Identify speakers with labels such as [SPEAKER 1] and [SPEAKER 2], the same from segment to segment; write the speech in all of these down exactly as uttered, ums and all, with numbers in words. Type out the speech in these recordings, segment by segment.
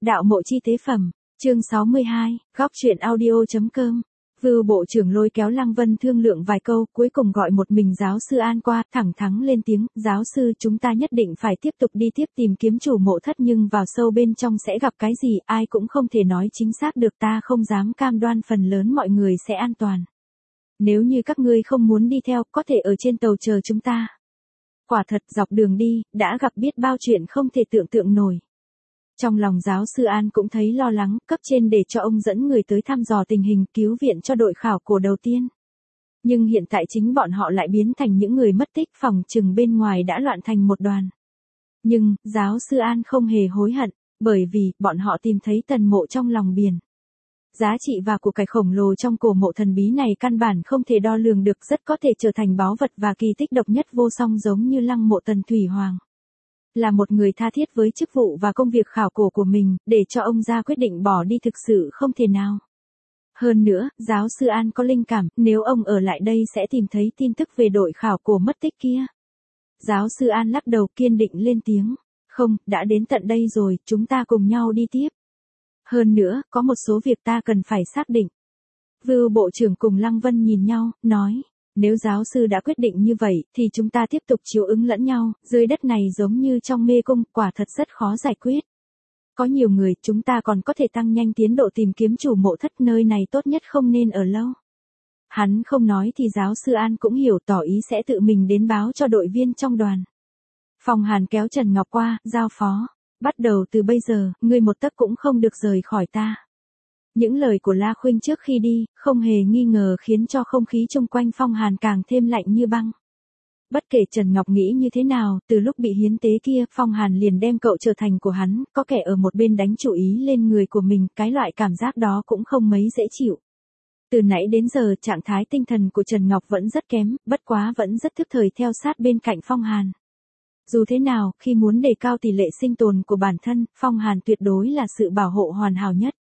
[SPEAKER 1] Đạo mộ chi tế phẩm, chương sáu mươi hai, góc truyện audio.com. Vưu bộ trưởng lôi kéo Lăng Vân thương lượng vài câu, cuối cùng gọi một mình giáo sư An qua, thẳng thắn lên tiếng, giáo sư chúng ta nhất định phải tiếp tục đi tiếp tìm kiếm chủ mộ thất, nhưng vào sâu bên trong sẽ gặp cái gì, ai cũng không thể nói chính xác được, ta không dám cam đoan phần lớn mọi người sẽ an toàn. Nếu như các ngươi không muốn đi theo, có thể ở trên tàu chờ chúng ta. Quả thật dọc đường đi, đã gặp biết bao chuyện không thể tưởng tượng nổi. Trong lòng giáo sư An cũng thấy lo lắng, cấp trên để cho ông dẫn người tới thăm dò tình hình, cứu viện cho đội khảo cổ đầu tiên. Nhưng hiện tại chính bọn họ lại biến thành những người mất tích, phòng chừng bên ngoài đã loạn thành một đoàn. Nhưng, giáo sư An không hề hối hận, bởi vì, bọn họ tìm thấy tần mộ trong lòng biển. Giá trị và của cải khổng lồ trong cổ mộ thần bí này căn bản không thể đo lường được, rất có thể trở thành báu vật và kỳ tích độc nhất vô song giống như lăng mộ Tần Thủy Hoàng. Là một người tha thiết với chức vụ và công việc khảo cổ của mình, để cho ông ra quyết định bỏ đi thực sự không thể nào. Hơn nữa, giáo sư An có linh cảm, nếu ông ở lại đây sẽ tìm thấy tin tức về đội khảo cổ mất tích kia. Giáo sư An lắc đầu kiên định lên tiếng. Không, đã đến tận đây rồi, chúng ta cùng nhau đi tiếp. Hơn nữa, có một số việc ta cần phải xác định. Vưu bộ trưởng cùng Lăng Vân nhìn nhau, nói. Nếu giáo sư đã quyết định như vậy, thì chúng ta tiếp tục chiếu ứng lẫn nhau, dưới đất này giống như trong mê cung, quả thật rất khó giải quyết. Có nhiều người, chúng ta còn có thể tăng nhanh tiến độ tìm kiếm chủ mộ thất, nơi này tốt nhất không nên ở lâu. Hắn không nói thì giáo sư An cũng hiểu, tỏ ý sẽ tự mình đến báo cho đội viên trong đoàn. Phong Hàn kéo Trần Ngọc qua, giao phó. Bắt đầu từ bây giờ, ngươi một tấc cũng không được rời khỏi ta. Những lời của La Khuynh trước khi đi, không hề nghi ngờ khiến cho không khí chung quanh Phong Hàn càng thêm lạnh như băng. Bất kể Trần Ngọc nghĩ như thế nào, từ lúc bị hiến tế kia, Phong Hàn liền đem cậu trở thành của hắn, có kẻ ở một bên đánh chủ ý lên người của mình, cái loại cảm giác đó cũng không mấy dễ chịu. Từ nãy đến giờ, trạng thái tinh thần của Trần Ngọc vẫn rất kém, bất quá vẫn rất thức thời theo sát bên cạnh Phong Hàn. Dù thế nào, khi muốn đề cao tỷ lệ sinh tồn của bản thân, Phong Hàn tuyệt đối là sự bảo hộ hoàn hảo nhất.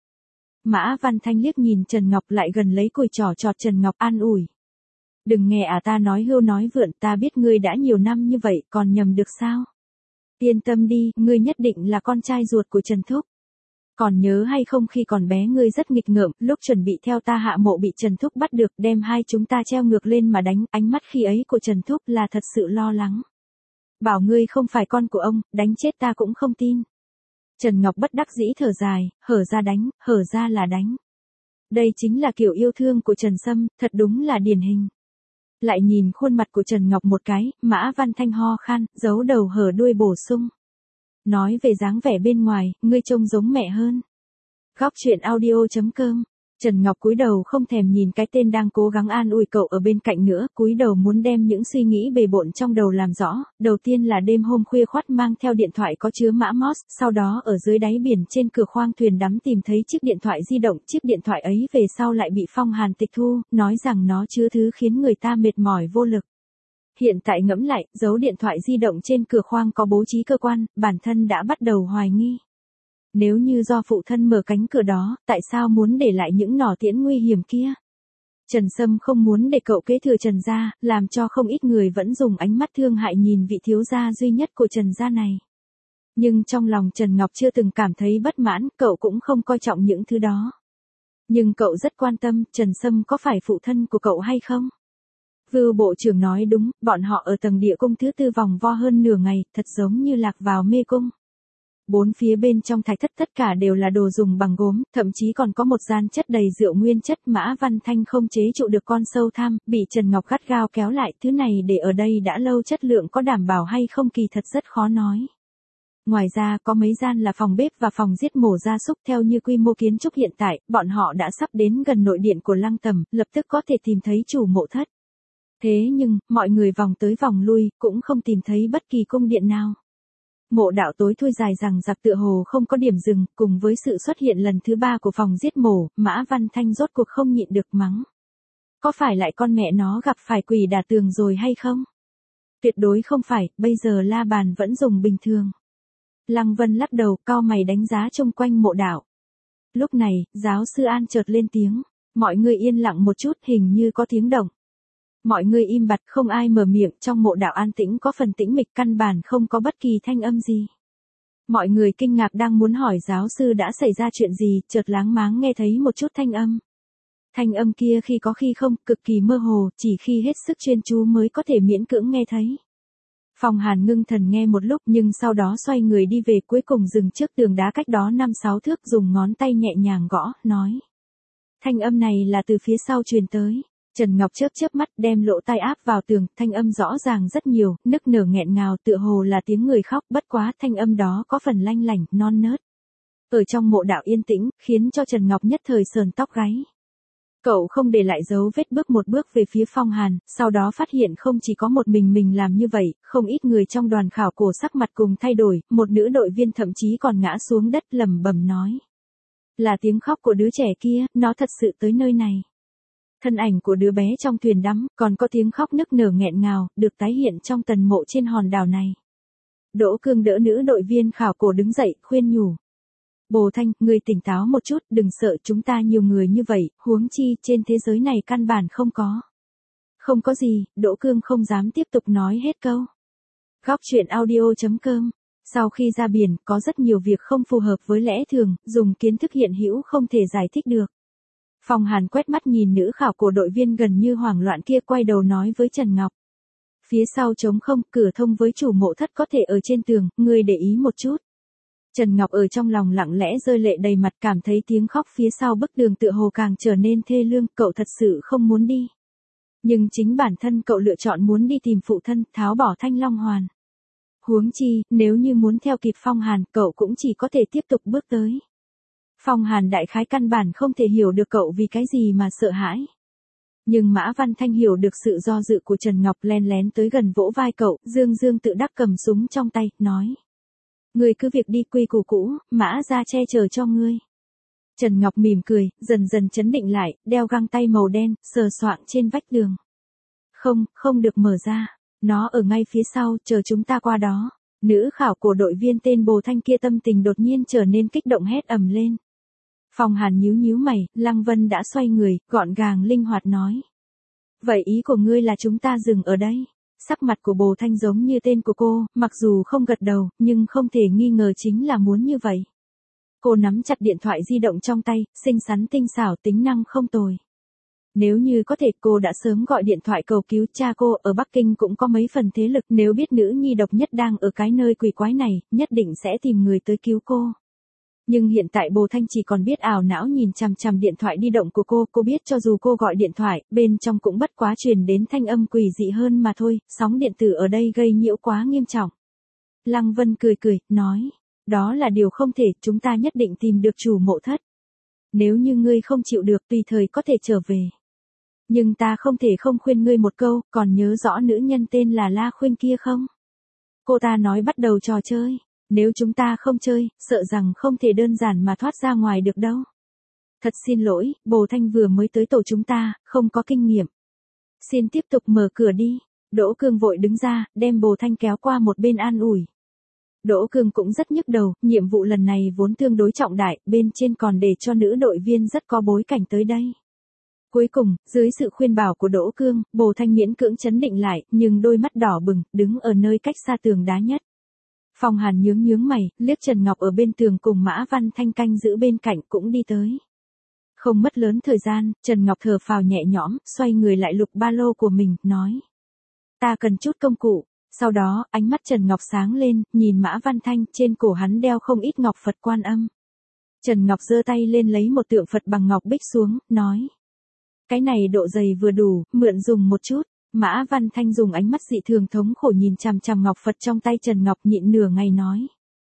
[SPEAKER 1] Mã Văn Thanh liếc nhìn Trần Ngọc lại gần lấy cùi trỏ chọt Trần Ngọc an ủi. Đừng nghe à ta nói hưu nói vượn, ta biết ngươi đã nhiều năm như vậy, còn nhầm được sao? Yên tâm đi, ngươi nhất định là con trai ruột của Trần Thúc. Còn nhớ hay không khi còn bé ngươi rất nghịch ngợm, lúc chuẩn bị theo ta hạ mộ bị Trần Thúc bắt được, đem hai chúng ta treo ngược lên mà đánh, ánh mắt khi ấy của Trần Thúc là thật sự lo lắng. Bảo ngươi không phải con của ông, đánh chết ta cũng không tin. Trần Ngọc bất đắc dĩ thở dài, hở ra đánh, hở ra là đánh. Đây chính là kiểu yêu thương của Trần Sâm, thật đúng là điển hình. Lại nhìn khuôn mặt của Trần Ngọc một cái, Mã Văn Thanh ho khan, giấu đầu hở đuôi bổ sung. Nói về dáng vẻ bên ngoài, ngươi trông giống mẹ hơn. Góc truyện audio.com. Trần Ngọc cúi đầu không thèm nhìn cái tên đang cố gắng an ủi cậu ở bên cạnh nữa, cúi đầu muốn đem những suy nghĩ bề bộn trong đầu làm rõ. Đầu tiên là đêm hôm khuya khoắt mang theo điện thoại có chứa mã mốt, sau đó ở dưới đáy biển trên cửa khoang thuyền đắm tìm thấy chiếc điện thoại di động, chiếc điện thoại ấy về sau lại bị Phong Hàn tịch thu, nói rằng nó chứa thứ khiến người ta mệt mỏi vô lực. Hiện tại ngẫm lại, dấu điện thoại di động trên cửa khoang có bố trí cơ quan, bản thân đã bắt đầu hoài nghi. Nếu như do phụ thân mở cánh cửa đó, tại sao muốn để lại những nỏ tiễn nguy hiểm kia? Trần Sâm không muốn để cậu kế thừa Trần gia, làm cho không ít người vẫn dùng ánh mắt thương hại nhìn vị thiếu gia duy nhất của Trần gia này. Nhưng trong lòng Trần Ngọc chưa từng cảm thấy bất mãn, cậu cũng không coi trọng những thứ đó. Nhưng cậu rất quan tâm, Trần Sâm có phải phụ thân của cậu hay không? Vưu bộ trưởng nói đúng, bọn họ ở tầng địa cung thứ tư vòng vo hơn nửa ngày, thật giống như lạc vào mê cung. Bốn phía bên trong thạch thất tất cả đều là đồ dùng bằng gốm, thậm chí còn có một gian chất đầy rượu nguyên chất. Mã Văn Thanh không chế trụ được con sâu tham, bị Trần Ngọc gắt gao kéo lại, thứ này để ở đây đã lâu chất lượng có đảm bảo hay không kỳ thật rất khó nói. Ngoài ra có mấy gian là phòng bếp và phòng giết mổ gia súc, theo như quy mô kiến trúc hiện tại, bọn họ đã sắp đến gần nội điện của Lăng Tầm, lập tức có thể tìm thấy chủ mộ thất. Thế nhưng, mọi người vòng tới vòng lui, cũng không tìm thấy bất kỳ cung điện nào. Mộ đạo tối thui dài rằng giặc tựa hồ không có điểm dừng, cùng với sự xuất hiện lần thứ ba của phòng giết mổ, Mã Văn Thanh rốt cuộc không nhịn được mắng. Có phải lại con mẹ nó gặp phải quỷ đả tường rồi hay không? Tuyệt đối không phải, bây giờ la bàn vẫn dùng bình thường. Lăng Vân lắc đầu, cau mày đánh giá chung quanh mộ đạo. Lúc này, giáo sư An chợt lên tiếng, mọi người yên lặng một chút, hình như có tiếng động. Mọi người im bặt, không ai mở miệng, trong mộ đạo an tĩnh có phần tĩnh mịch, căn bản không có bất kỳ thanh âm gì. Mọi người kinh ngạc đang muốn hỏi giáo sư đã xảy ra chuyện gì, chợt láng máng nghe thấy một chút thanh âm. Thanh âm kia khi có khi không, cực kỳ mơ hồ, chỉ khi hết sức chuyên chú mới có thể miễn cưỡng nghe thấy. Phong Hàn ngưng thần nghe một lúc nhưng sau đó xoay người đi về, cuối cùng dừng trước tường đá cách đó năm sáu thước, dùng ngón tay nhẹ nhàng gõ, nói. Thanh âm này là từ phía sau truyền tới. Trần Ngọc chớp chớp mắt, đem lỗ tai áp vào tường, thanh âm rõ ràng rất nhiều, nức nở nghẹn ngào, tựa hồ là tiếng người khóc, bất quá thanh âm đó có phần lanh lảnh, non nớt. Ở trong mộ đạo yên tĩnh, khiến cho Trần Ngọc nhất thời sờn tóc gáy. Cậu không để lại dấu vết, bước một bước về phía Phong Hàn, sau đó phát hiện không chỉ có một mình mình làm như vậy, không ít người trong đoàn khảo cổ sắc mặt cùng thay đổi, một nữ đội viên thậm chí còn ngã xuống đất lẩm bẩm nói. Là tiếng khóc của đứa trẻ kia, nó thật sự tới nơi này. Thân ảnh của đứa bé trong thuyền đắm, còn có tiếng khóc nức nở nghẹn ngào, được tái hiện trong tần mộ trên hòn đảo này. Đỗ Cương đỡ nữ đội viên khảo cổ đứng dậy, khuyên nhủ. Bồ Thanh, người tỉnh táo một chút, đừng sợ, chúng ta nhiều người như vậy, huống chi, trên thế giới này căn bản không có. Không có gì, Đỗ Cương không dám tiếp tục nói hết câu. Góc truyện audio chấm com. Sau khi ra biển, có rất nhiều việc không phù hợp với lẽ thường, dùng kiến thức hiện hữu không thể giải thích được. Phong Hàn quét mắt nhìn nữ khảo cổ đội viên gần như hoảng loạn kia, quay đầu nói với Trần Ngọc. Phía sau trống không, cửa thông với chủ mộ thất có thể ở trên tường, ngươi để ý một chút. Trần Ngọc ở trong lòng lặng lẽ rơi lệ đầy mặt, cảm thấy tiếng khóc phía sau bức tường tựa hồ càng trở nên thê lương, cậu thật sự không muốn đi. Nhưng chính bản thân cậu lựa chọn muốn đi tìm phụ thân, tháo bỏ Thanh Long Hoàn. Huống chi, nếu như muốn theo kịp Phong Hàn, cậu cũng chỉ có thể tiếp tục bước tới. Phong Hàn đại khái căn bản không thể hiểu được cậu vì cái gì mà sợ hãi. Nhưng Mã Văn Thanh hiểu được sự do dự của Trần Ngọc, len lén tới gần vỗ vai cậu, dương dương tự đắc cầm súng trong tay, nói. Ngươi cứ việc đi, quy củ cũ, Mã ra che chở cho ngươi. Trần Ngọc mỉm cười, dần dần chấn định lại, đeo găng tay màu đen, sờ soạng trên vách tường. Không, không được mở ra. Nó ở ngay phía sau, chờ chúng ta qua đó. Nữ khảo cổ đội viên tên Bồ Thanh kia tâm tình đột nhiên trở nên kích động, hét ầm lên. Phong Hàn nhíu nhíu mày, Lăng Vân đã xoay người, gọn gàng linh hoạt nói. Vậy ý của ngươi là chúng ta dừng ở đây? Sắc mặt của Bồ Thanh giống như tên của cô, mặc dù không gật đầu, nhưng không thể nghi ngờ chính là muốn như vậy. Cô nắm chặt điện thoại di động trong tay, xinh xắn tinh xảo, tính năng không tồi. Nếu như có thể, cô đã sớm gọi điện thoại cầu cứu. Cha cô ở Bắc Kinh cũng có mấy phần thế lực, nếu biết nữ nhi độc nhất đang ở cái nơi quỷ quái này, nhất định sẽ tìm người tới cứu cô. Nhưng hiện tại Bồ Thanh chỉ còn biết ảo não nhìn chằm chằm điện thoại di động của cô, cô biết cho dù cô gọi điện thoại, bên trong cũng bất quá truyền đến thanh âm quỷ dị hơn mà thôi, sóng điện tử ở đây gây nhiễu quá nghiêm trọng. Lăng Vân cười cười, nói, đó là điều không thể, chúng ta nhất định tìm được chủ mộ thất. Nếu như ngươi không chịu được, tùy thời có thể trở về. Nhưng ta không thể không khuyên ngươi một câu, còn nhớ rõ nữ nhân tên là La Khuynh kia không? Cô ta nói bắt đầu trò chơi. Nếu chúng ta không chơi, sợ rằng không thể đơn giản mà thoát ra ngoài được đâu. Thật xin lỗi, Bồ Thanh vừa mới tới tổ chúng ta, không có kinh nghiệm. Xin tiếp tục mở cửa đi. Đỗ Cương vội đứng ra, đem Bồ Thanh kéo qua một bên an ủi. Đỗ Cương cũng rất nhức đầu, nhiệm vụ lần này vốn tương đối trọng đại, bên trên còn để cho nữ đội viên rất có bối cảnh tới đây. Cuối cùng, dưới sự khuyên bảo của Đỗ Cương, Bồ Thanh miễn cưỡng chấn định lại, nhưng đôi mắt đỏ bừng, đứng ở nơi cách xa tường đá nhất. Phong Hàn nhướng nhướng mày, liếc Trần Ngọc ở bên tường cùng Mã Văn Thanh canh giữ bên cạnh cũng đi tới. Không mất lớn thời gian, Trần Ngọc thở phào nhẹ nhõm, xoay người lại lục ba lô của mình, nói. Ta cần chút công cụ. Sau đó, ánh mắt Trần Ngọc sáng lên, nhìn Mã Văn Thanh, trên cổ hắn đeo không ít ngọc Phật Quan Âm. Trần Ngọc giơ tay lên lấy một tượng Phật bằng ngọc bích xuống, nói. Cái này độ dày vừa đủ, mượn dùng một chút. Mã Văn Thanh dùng ánh mắt dị thường thống khổ nhìn chằm chằm ngọc Phật trong tay Trần Ngọc, nhịn nửa ngày nói.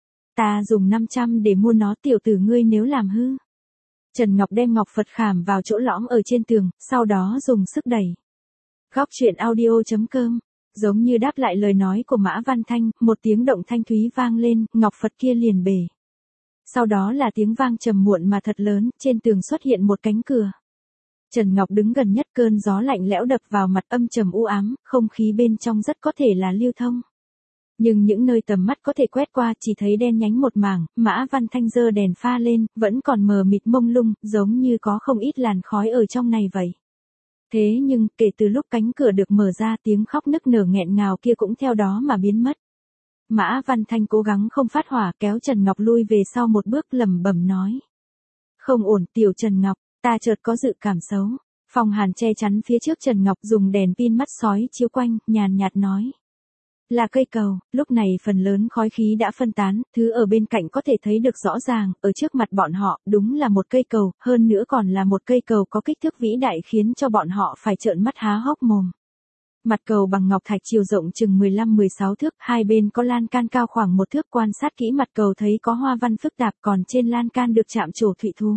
[SPEAKER 1] Ta dùng năm trăm để mua nó, tiểu tử ngươi nếu làm hư. Trần Ngọc đem ngọc Phật khảm vào chỗ lõm ở trên tường, sau đó dùng sức đẩy. Góc truyện audio chấm com. Giống như đáp lại lời nói của Mã Văn Thanh, một tiếng động thanh thúy vang lên, ngọc Phật kia liền bể. Sau đó là tiếng vang trầm muộn mà thật lớn, trên tường xuất hiện một cánh cửa. Trần Ngọc đứng gần nhất, cơn gió lạnh lẽo đập vào mặt, âm trầm u ám, không khí bên trong rất có thể là lưu thông. Nhưng những nơi tầm mắt có thể quét qua chỉ thấy đen nhánh một mảng. Mã Văn Thanh giơ đèn pha lên, vẫn còn mờ mịt mông lung, giống như có không ít làn khói ở trong này vậy. Thế nhưng, kể từ lúc cánh cửa được mở ra, tiếng khóc nức nở nghẹn ngào kia cũng theo đó mà biến mất. Mã Văn Thanh cố gắng không phát hỏa, kéo Trần Ngọc lui về sau một bước, lẩm bẩm nói. Không ổn, tiểu Trần Ngọc, ta chợt có dự cảm xấu. Phong Hàn che chắn phía trước Trần Ngọc, dùng đèn pin mắt sói chiếu quanh, nhàn nhạt nói. Là cây cầu. Lúc này phần lớn khói khí đã phân tán, thứ ở bên cạnh có thể thấy được rõ ràng, ở trước mặt bọn họ, đúng là một cây cầu, hơn nữa còn là một cây cầu có kích thước vĩ đại khiến cho bọn họ phải trợn mắt há hốc mồm. Mặt cầu bằng ngọc thạch chiều rộng chừng mười lăm mười sáu thước, hai bên có lan can cao khoảng một thước, quan sát kỹ mặt cầu thấy có hoa văn phức tạp, còn trên lan can được chạm trổ thụy thú.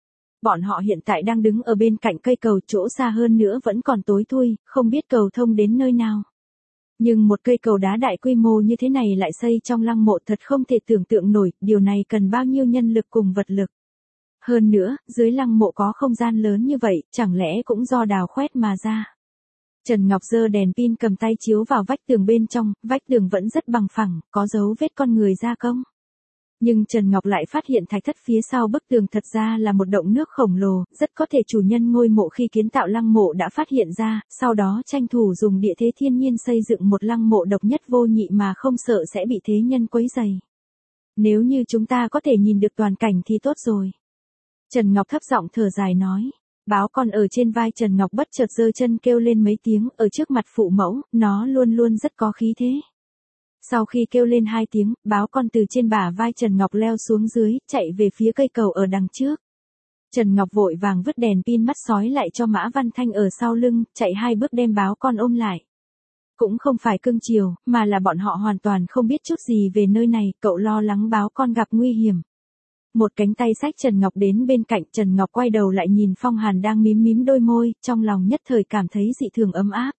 [SPEAKER 1] Bọn họ hiện tại đang đứng ở bên cạnh cây cầu, chỗ xa hơn nữa vẫn còn tối thui, không biết cầu thông đến nơi nào. Nhưng một cây cầu đá đại quy mô như thế này lại xây trong lăng mộ, thật không thể tưởng tượng nổi, điều này cần bao nhiêu nhân lực cùng vật lực. Hơn nữa, dưới lăng mộ có không gian lớn như vậy, chẳng lẽ cũng do đào khoét mà ra. Trần Ngọc giơ đèn pin cầm tay chiếu vào vách tường bên trong, vách tường vẫn rất bằng phẳng, có dấu vết con người gia công. Nhưng Trần Ngọc lại phát hiện thạch thất phía sau bức tường thật ra là một động nước khổng lồ, rất có thể chủ nhân ngôi mộ khi kiến tạo lăng mộ đã phát hiện ra, sau đó tranh thủ dùng địa thế thiên nhiên xây dựng một lăng mộ độc nhất vô nhị mà không sợ sẽ bị thế nhân quấy rầy. Nếu như chúng ta có thể nhìn được toàn cảnh thì tốt rồi. Trần Ngọc thấp giọng thở dài nói. Báo con ở trên vai Trần Ngọc bất chợt giơ chân kêu lên mấy tiếng, ở trước mặt phụ mẫu, nó luôn luôn rất có khí thế. Sau khi kêu lên hai tiếng, báo con từ trên bả vai Trần Ngọc leo xuống dưới, chạy về phía cây cầu ở đằng trước. Trần Ngọc vội vàng vứt đèn pin mắt sói lại cho Mã Văn Thanh ở sau lưng, chạy hai bước đem báo con ôm lại. Cũng không phải cưng chiều, mà là bọn họ hoàn toàn không biết chút gì về nơi này, cậu lo lắng báo con gặp nguy hiểm. Một cánh tay xách Trần Ngọc đến bên cạnh, Trần Ngọc quay đầu lại nhìn Phong Hàn đang mím mím đôi môi, trong lòng nhất thời cảm thấy dị thường ấm áp.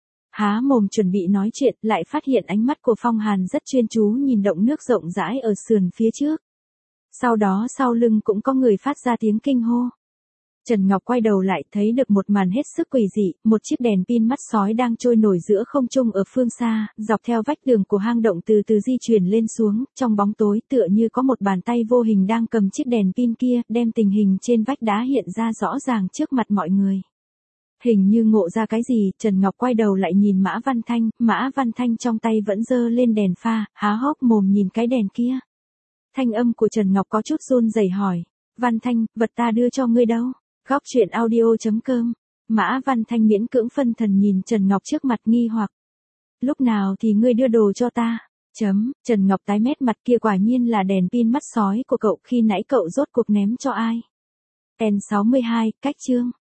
[SPEAKER 1] Há mồm chuẩn bị nói chuyện, lại phát hiện ánh mắt của Phong Hàn rất chuyên chú nhìn động nước rộng rãi ở sườn phía trước. Sau đó sau lưng cũng có người phát ra tiếng kinh hô. Trần Ngọc quay đầu lại thấy được một màn hết sức quỷ dị, một chiếc đèn pin mắt sói đang trôi nổi giữa không trung ở phương xa, dọc theo vách tường của hang động từ từ di chuyển lên xuống, trong bóng tối tựa như có một bàn tay vô hình đang cầm chiếc đèn pin kia, đem tình hình trên vách đá hiện ra rõ ràng trước mặt mọi người. Hình như ngộ ra cái gì, Trần Ngọc quay đầu lại nhìn Mã Văn Thanh, Mã Văn Thanh trong tay vẫn giơ lên đèn pha, há hốc mồm nhìn cái đèn kia. Thanh âm của Trần Ngọc có chút run rẩy hỏi, Văn Thanh, vật ta đưa cho ngươi đâu? Góc truyện audio chấm com. Mã Văn Thanh miễn cưỡng phân thần nhìn Trần Ngọc trước mặt nghi hoặc. Lúc nào thì ngươi đưa đồ cho ta? Chấm, Trần Ngọc tái mét mặt, kia quả nhiên là đèn pin mắt sói của cậu, khi nãy cậu rốt cuộc ném cho ai? N sáu mươi hai, cách chương.